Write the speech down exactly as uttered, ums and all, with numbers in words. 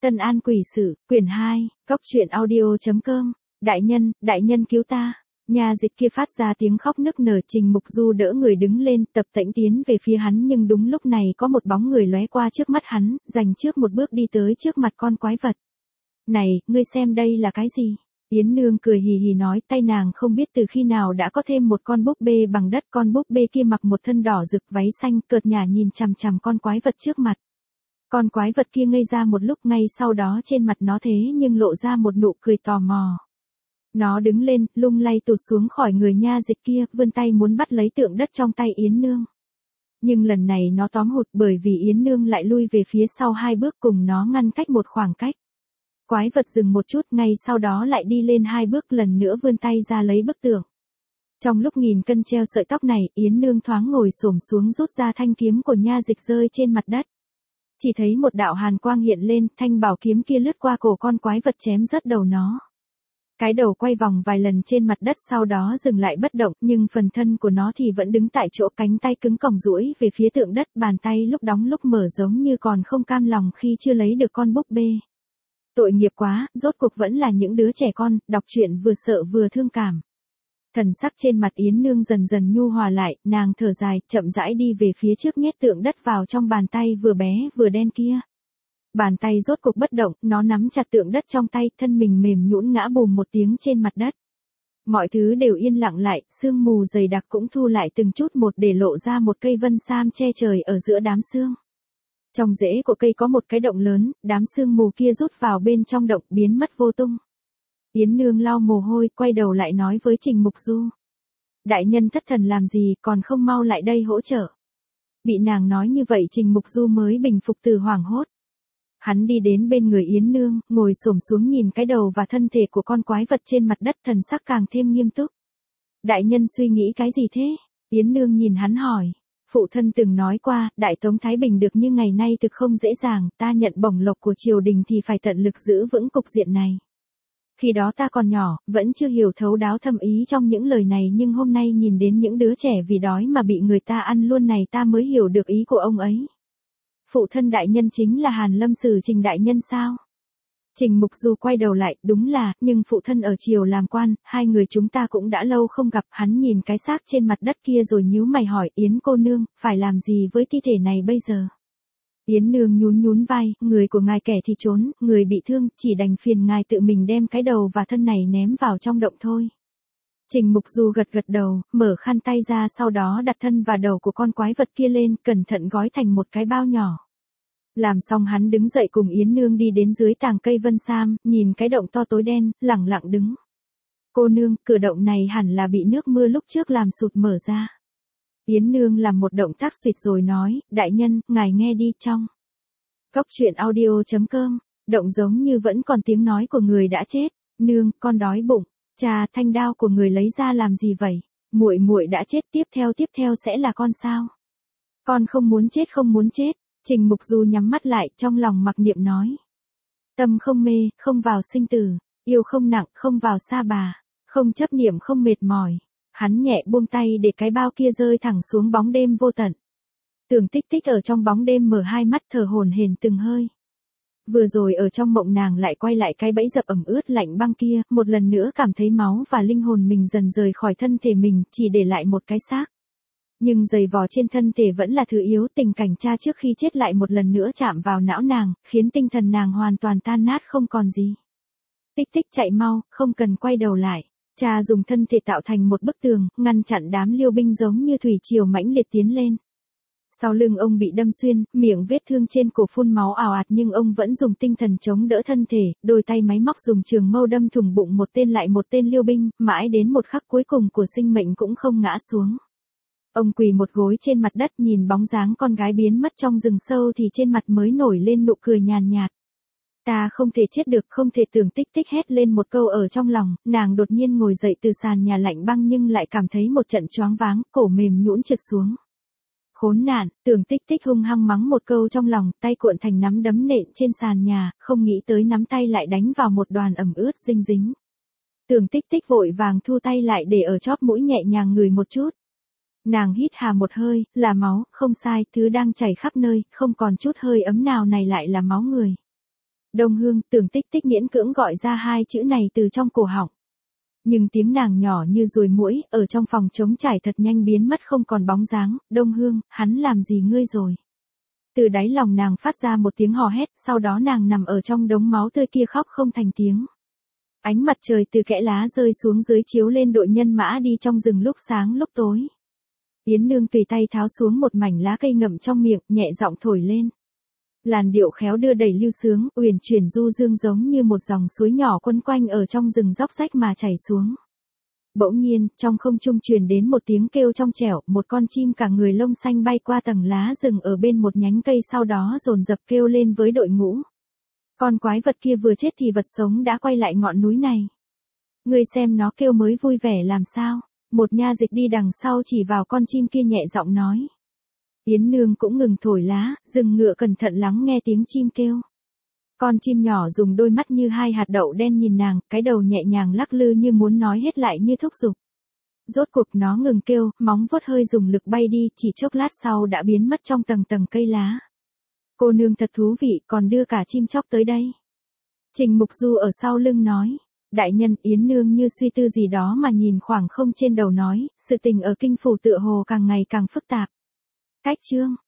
Tân An quỷ sự, quyển hai, góc truyện audio.com, đại nhân, đại nhân cứu ta. Nha dịch kia phát ra tiếng khóc nức nở. Trình Mục Du đỡ người đứng lên, tập tễnh tiến về phía hắn, nhưng đúng lúc này có một bóng người lóe qua trước mắt hắn, dành trước một bước đi tới trước mặt con quái vật. Này, ngươi xem đây là cái gì? Yến Nương cười hì hì nói, tay nàng không biết từ khi nào đã có thêm một con búp bê bằng đất. Con búp bê kia mặc một thân đỏ rực váy xanh, cợt nhả nhìn chằm chằm con quái vật trước mặt. Con quái vật kia ngây ra một lúc, ngay sau đó trên mặt nó thế nhưng lộ ra một nụ cười tò mò. Nó đứng lên, lung lay tụt xuống khỏi người nha dịch kia, vươn tay muốn bắt lấy tượng đất trong tay Yến Nương. Nhưng lần này nó tóm hụt, bởi vì Yến Nương lại lui về phía sau hai bước, cùng nó ngăn cách một khoảng cách. Quái vật dừng một chút, ngay sau đó lại đi lên hai bước, lần nữa vươn tay ra lấy bức tượng. Trong lúc nghìn cân treo sợi tóc này, Yến Nương thoáng ngồi xổm xuống rút ra thanh kiếm của nha dịch rơi trên mặt đất. Chỉ thấy một đạo hàn quang hiện lên, thanh bảo kiếm kia lướt qua cổ con quái vật chém rớt đầu nó. Cái đầu quay vòng vài lần trên mặt đất, sau đó dừng lại bất động, nhưng phần thân của nó thì vẫn đứng tại chỗ, cánh tay cứng còng duỗi về phía tượng đất, bàn tay lúc đóng lúc mở giống như còn không cam lòng khi chưa lấy được con búp bê. Tội nghiệp quá, rốt cuộc vẫn là những đứa trẻ con, đọc truyện vừa sợ vừa thương cảm. Thần sắc trên mặt Yến Nương dần dần nhu hòa lại, nàng thở dài, chậm rãi đi về phía trước, nhét tượng đất vào trong bàn tay vừa bé vừa đen kia. Bàn tay rốt cuộc bất động, nó nắm chặt tượng đất trong tay, thân mình mềm nhũn ngã bùm một tiếng trên mặt đất. Mọi thứ đều yên lặng lại, sương mù dày đặc cũng thu lại từng chút một để lộ ra một cây vân sam che trời ở giữa đám sương. Trong rễ của cây có một cái động lớn, đám sương mù kia rút vào bên trong động, biến mất vô tung. Yến Nương lau mồ hôi, quay đầu lại nói với Trình Mục Du. Đại nhân thất thần làm gì, còn không mau lại đây hỗ trợ. Bị nàng nói như vậy, Trình Mục Du mới bình phục từ hoảng hốt. Hắn đi đến bên người Yến Nương, ngồi xổm xuống nhìn cái đầu và thân thể của con quái vật trên mặt đất, thần sắc càng thêm nghiêm túc. Đại nhân suy nghĩ cái gì thế? Yến Nương nhìn hắn hỏi. Phụ thân từng nói qua, Đại Tống Thái Bình được như ngày nay thực không dễ dàng, ta nhận bổng lộc của triều đình thì phải tận lực giữ vững cục diện này. Khi đó ta còn nhỏ, vẫn chưa hiểu thấu đáo thâm ý trong những lời này, nhưng hôm nay nhìn đến những đứa trẻ vì đói mà bị người ta ăn luôn này, ta mới hiểu được ý của ông ấy. Phụ thân đại nhân chính là Hàn Lâm Sử Trình đại nhân sao? Trình Mục Du quay đầu lại, đúng là, nhưng phụ thân ở triều làm quan, hai người chúng ta cũng đã lâu không gặp. Hắn nhìn cái xác trên mặt đất kia rồi nhíu mày hỏi, Yến cô nương, phải làm gì với thi thể này bây giờ? Yến Nương nhún nhún vai, người của ngài kẻ thì trốn, người bị thương, chỉ đành phiền ngài tự mình đem cái đầu và thân này ném vào trong động thôi. Trình Mục Du gật gật đầu, mở khăn tay ra, sau đó đặt thân và đầu của con quái vật kia lên, cẩn thận gói thành một cái bao nhỏ. Làm xong hắn đứng dậy cùng Yến Nương đi đến dưới tàng cây vân sam, nhìn cái động to tối đen, lẳng lặng đứng. Cô nương, cửa động này hẳn là bị nước mưa lúc trước làm sụt mở ra. Yến Nương làm một động tác suýt rồi nói, đại nhân, ngài nghe đi trong. Góc truyện audio.com, động giống như vẫn còn tiếng nói của người đã chết. Nương, con đói bụng. Cha, thanh đao của người lấy ra làm gì vậy? Muội muội đã chết, tiếp theo tiếp theo sẽ là con sao? Con không muốn chết, không muốn chết. Trình Mục Du nhắm mắt lại, trong lòng mặc niệm nói. Tâm không mê, không vào sinh tử, yêu không nặng, không vào sa bà, không chấp niệm, không mệt mỏi. Hắn nhẹ buông tay để cái bao kia rơi thẳng xuống bóng đêm vô tận. Tưởng Tích Tích ở trong bóng đêm mở hai mắt thở hổn hển từng hơi. Vừa rồi ở trong mộng nàng lại quay lại cái bẫy dập ẩm ướt lạnh băng kia, một lần nữa cảm thấy máu và linh hồn mình dần rời khỏi thân thể mình, chỉ để lại một cái xác. Nhưng giày vò trên thân thể vẫn là thứ yếu, tình cảnh cha trước khi chết lại một lần nữa chạm vào não nàng, khiến tinh thần nàng hoàn toàn tan nát không còn gì. Tích Tích chạy mau, không cần quay đầu lại. Cha dùng thân thể tạo thành một bức tường, ngăn chặn đám liêu binh giống như thủy triều mãnh liệt tiến lên. Sau lưng ông bị đâm xuyên, miệng vết thương trên cổ phun máu ào ạt, nhưng ông vẫn dùng tinh thần chống đỡ thân thể, đôi tay máy móc dùng trường mâu đâm thủng bụng một tên lại một tên liêu binh, mãi đến một khắc cuối cùng của sinh mệnh cũng không ngã xuống. Ông quỳ một gối trên mặt đất, nhìn bóng dáng con gái biến mất trong rừng sâu thì trên mặt mới nổi lên nụ cười nhàn nhạt. Ta không thể chết được, không thể. Tưởng Tích Tích hét lên một câu ở trong lòng, nàng đột nhiên ngồi dậy từ sàn nhà lạnh băng nhưng lại cảm thấy một trận choáng váng, cổ mềm nhũn trượt xuống. Khốn nạn, Tưởng Tích Tích hung hăng mắng một câu trong lòng, tay cuộn thành nắm đấm nện trên sàn nhà, không nghĩ tới nắm tay lại đánh vào một đoàn ẩm ướt dinh dính. Tưởng Tích Tích vội vàng thu tay lại để ở chóp mũi nhẹ nhàng ngửi một chút. Nàng hít hà một hơi, là máu, không sai, thứ đang chảy khắp nơi, không còn chút hơi ấm nào, này lại là máu người. Đông Hương, Tưởng Tích Tích miễn cưỡng gọi ra hai chữ này từ trong cổ họng. Nhưng tiếng nàng nhỏ như ruồi muỗi, ở trong phòng trống trải thật nhanh biến mất không còn bóng dáng. Đông Hương, hắn làm gì ngươi rồi? Từ đáy lòng nàng phát ra một tiếng hò hét, sau đó nàng nằm ở trong đống máu tươi kia khóc không thành tiếng. Ánh mặt trời từ kẽ lá rơi xuống dưới chiếu lên đội nhân mã đi trong rừng lúc sáng lúc tối. Yến Nương tùy tay tháo xuống một mảnh lá cây ngậm trong miệng, nhẹ giọng thổi lên. Làn điệu khéo đưa đẩy lưu sướng, uyển chuyển du dương giống như một dòng suối nhỏ quấn quanh ở trong rừng róc rách mà chảy xuống. Bỗng nhiên, trong không trung truyền đến một tiếng kêu trong trẻo, một con chim cả người lông xanh bay qua tầng lá rừng ở bên một nhánh cây, sau đó dồn dập kêu lên với đội ngũ. Con quái vật kia vừa chết thì vật sống đã quay lại ngọn núi này. Ngươi xem nó kêu mới vui vẻ làm sao? Một nha dịch đi đằng sau chỉ vào con chim kia nhẹ giọng nói. Yến Nương cũng ngừng thổi lá, dừng ngựa cẩn thận lắng nghe tiếng chim kêu. Con chim nhỏ dùng đôi mắt như hai hạt đậu đen nhìn nàng, cái đầu nhẹ nhàng lắc lư như muốn nói hết lại như thúc giục. Rốt cuộc nó ngừng kêu, móng vuốt hơi dùng lực bay đi, chỉ chốc lát sau đã biến mất trong tầng tầng cây lá. Cô nương thật thú vị, còn đưa cả chim chóc tới đây. Trình Mục Du ở sau lưng nói. Đại nhân, Yến Nương như suy tư gì đó mà nhìn khoảng không trên đầu nói, sự tình ở kinh phủ tựa hồ càng ngày càng phức tạp. Cách chương